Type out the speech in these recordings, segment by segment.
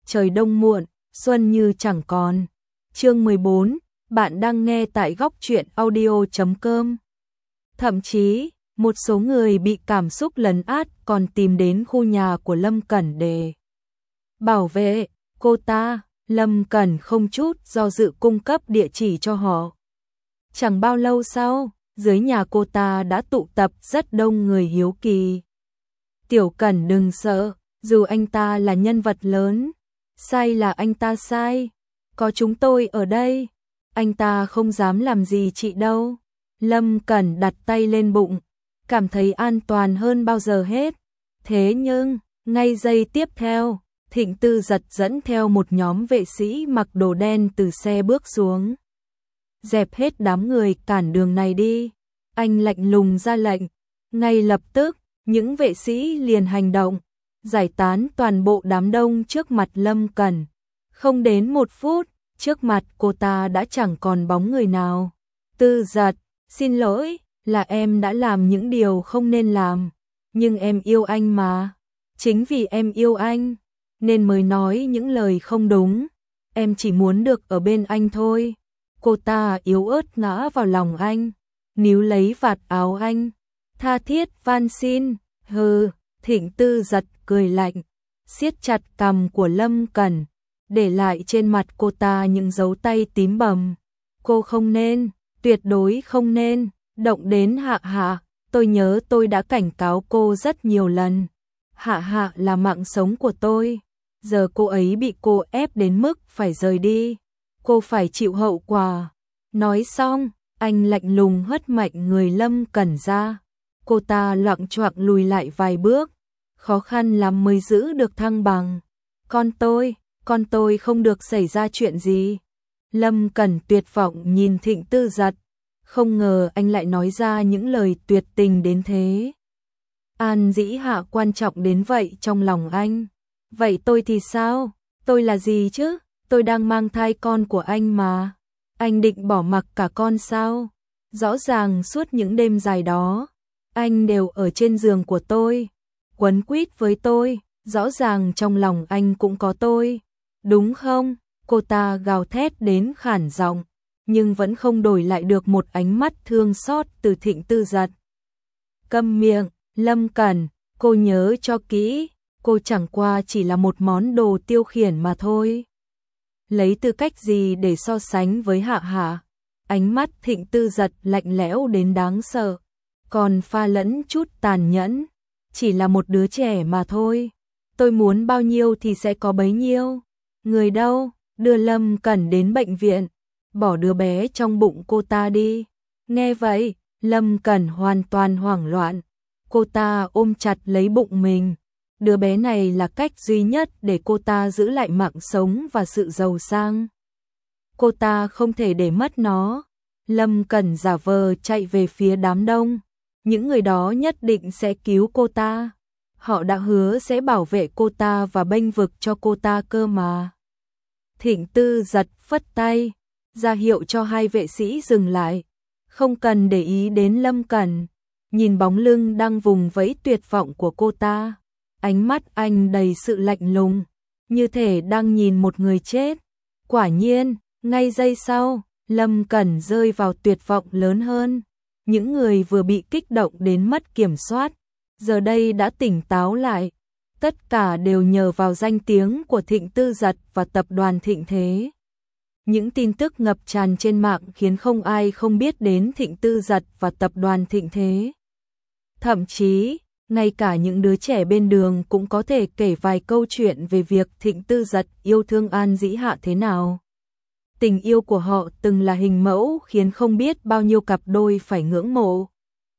trời đông muộn, xuân như chẳng còn. Chương 14, bạn đang nghe tại góc truyện audio.com. Thậm chí, một số người bị cảm xúc lấn át còn tìm đến khu nhà của Lâm Cẩn để bảo vệ cô ta. Lâm Cẩn không chút do dự cung cấp địa chỉ cho họ. Chẳng bao lâu sau, dưới nhà cô ta đã tụ tập rất đông người hiếu kỳ. Tiểu Cẩn đừng sợ, dù anh ta là nhân vật lớn, sai là anh ta sai, có chúng tôi ở đây, anh ta không dám làm gì chị đâu. Lâm Cẩn đặt tay lên bụng, cảm thấy an toàn hơn bao giờ hết. Thế nhưng, ngay giây tiếp theo, Thịnh Tư Giật dẫn theo một nhóm vệ sĩ mặc đồ đen từ xe bước xuống. Dẹp hết đám người cản đường này đi. Anh lạnh lùng ra lệnh. Ngay lập tức, những vệ sĩ liền hành động, giải tán toàn bộ đám đông trước mặt Lâm Cẩn. Không đến 1 phút, trước mặt cô ta đã chẳng còn bóng người nào. Tư Giật, xin lỗi, là em đã làm những điều không nên làm. Nhưng em yêu anh mà. Chính vì em yêu anh, nên mới nói những lời không đúng. Em chỉ muốn được ở bên anh thôi. Cô ta yếu ớt ngã vào lòng anh, níu lấy vạt áo anh, tha thiết van xin. Hừ, Thịnh Tư Giật cười lạnh, siết chặt cằm của Lâm Cẩn, để lại trên mặt cô ta những dấu tay tím bầm. Cô không nên, tuyệt đối không nên động đến Hạ Hạ. Tôi nhớ tôi đã cảnh cáo cô rất nhiều lần. Hạ Hạ là mạng sống của tôi. Giờ cô ấy bị cô ép đến mức phải rời đi. Cô phải chịu hậu quả. Nói xong, anh lạnh lùng hất mạnh người Lâm Cẩn ra. Cô ta loạng choạng lùi lại vài bước, khó khăn lắm mới giữ được thăng bằng. Con tôi không được xảy ra chuyện gì. Lâm Cẩn tuyệt vọng nhìn Thịnh Tư Giật, không ngờ anh lại nói ra những lời tuyệt tình đến thế. An Dĩ Hạ quan trọng đến vậy trong lòng anh. Vậy tôi thì sao? Tôi là gì chứ? Tôi đang mang thai con của anh mà. Anh định bỏ mặc cả con sao? Rõ ràng suốt những đêm dài đó, anh đều ở trên giường của tôi, quấn quýt với tôi, rõ ràng trong lòng anh cũng có tôi, đúng không? Cô ta gào thét đến khản giọng, nhưng vẫn không đổi lại được một ánh mắt thương xót từ Thịnh Tư Giật. Câm miệng, Lâm Cẩn, cô nhớ cho kỹ, cô chẳng qua chỉ là một món đồ tiêu khiển mà thôi. Lấy tư cách gì để so sánh với Hạ Hạ? Ánh mắt Thịnh Tư Giật lạnh lẽo đến đáng sợ, còn pha lẫn chút tàn nhẫn. Chỉ là một đứa trẻ mà thôi. Tôi muốn bao nhiêu thì sẽ có bấy nhiêu. Người đâu? Đưa Lâm Cẩn đến bệnh viện. Bỏ đứa bé trong bụng cô ta đi. Nghe vậy, Lâm Cẩn hoàn toàn hoảng loạn. Cô ta ôm chặt lấy bụng mình. Đứa bé này là cách duy nhất để cô ta giữ lại mạng sống và sự giàu sang. Cô ta không thể để mất nó. Lâm Cẩn giả vờ chạy về phía đám đông. Những người đó nhất định sẽ cứu cô ta. Họ đã hứa sẽ bảo vệ cô ta và bênh vực cho cô ta cơ mà. Thịnh Tư Giật phất tay, ra hiệu cho hai vệ sĩ dừng lại. Không cần để ý đến Lâm Cẩn. Nhìn bóng lưng đang vùng vẫy tuyệt vọng của cô ta, ánh mắt anh đầy sự lạnh lùng, như thể đang nhìn một người chết. Quả nhiên, ngay giây sau, Lâm Cẩn rơi vào tuyệt vọng lớn hơn. Những người vừa bị kích động đến mất kiểm soát, giờ đây đã tỉnh táo lại. Tất cả đều nhờ vào danh tiếng của Thịnh Tư Giật và tập đoàn Thịnh Thế. Những tin tức ngập tràn trên mạng khiến không ai không biết đến Thịnh Tư Giật và tập đoàn Thịnh Thế. Thậm chí, ngay cả những đứa trẻ bên đường cũng có thể kể vài câu chuyện về việc Thịnh Tư Giật yêu thương An Dĩ Hạ thế nào. Tình yêu của họ từng là hình mẫu khiến không biết bao nhiêu cặp đôi phải ngưỡng mộ.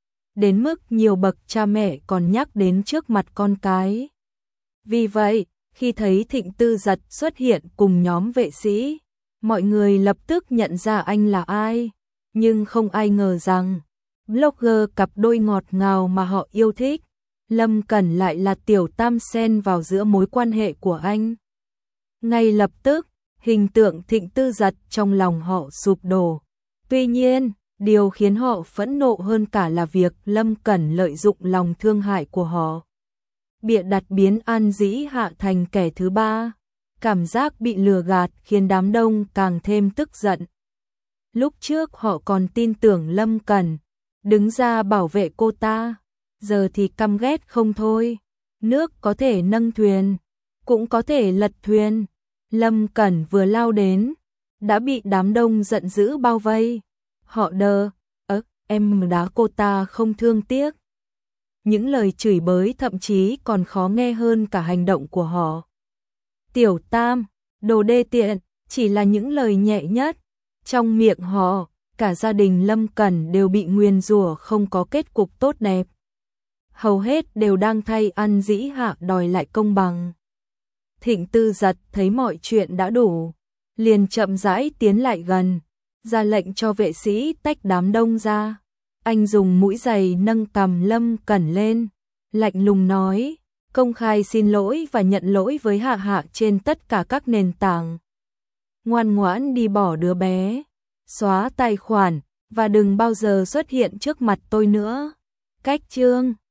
Đến mức nhiều bậc cha mẹ còn nhắc đến trước mặt con cái. Vì vậy, khi thấy Thịnh Tư Giật xuất hiện cùng nhóm vệ sĩ, mọi người lập tức nhận ra anh là ai. Nhưng không ai ngờ rằng, blogger cặp đôi ngọt ngào mà họ yêu thích, Lâm Cẩn lại là tiểu tam sen vào giữa mối quan hệ của anh. Ngay lập tức, hình tượng Thịnh Tư Giật trong lòng họ sụp đổ. Tuy nhiên, điều khiến họ phẫn nộ hơn cả là việc Lâm Cẩn lợi dụng lòng thương hại của họ, bịa đặt biến An Dĩ Hạ thành kẻ thứ ba. cảm giác bị lừa gạt khiến đám đông càng thêm tức giận. Lúc trước họ còn tin tưởng Lâm Cẩn đứng ra bảo vệ cô ta, giờ thì căm ghét không thôi. Nước có thể nâng thuyền, cũng có thể lật thuyền. Lâm Cẩn vừa lao đến, đã bị đám đông giận dữ bao vây. Họ em đá cô ta không thương tiếc. Những lời chửi bới thậm chí còn khó nghe hơn cả hành động của họ. Tiểu Tam, đồ đê tiện, chỉ là những lời nhẹ nhất. Trong miệng họ, cả gia đình Lâm Cẩn đều bị nguyền rủa không có kết cục tốt đẹp. Hầu hết đều đang thay ăn dĩ hạ đòi lại công bằng. Thịnh Tư Giật thấy mọi chuyện đã đủ, liền chậm rãi tiến lại gần, ra lệnh cho vệ sĩ tách đám đông ra. Anh dùng mũi giày nâng cằm Lâm Cẩn lên, lạnh lùng nói, công khai xin lỗi và nhận lỗi với Hạ Hạ trên tất cả các nền tảng. Ngoan ngoãn đi bỏ đứa bé, xóa tài khoản và đừng bao giờ xuất hiện trước mặt tôi nữa. Cách chương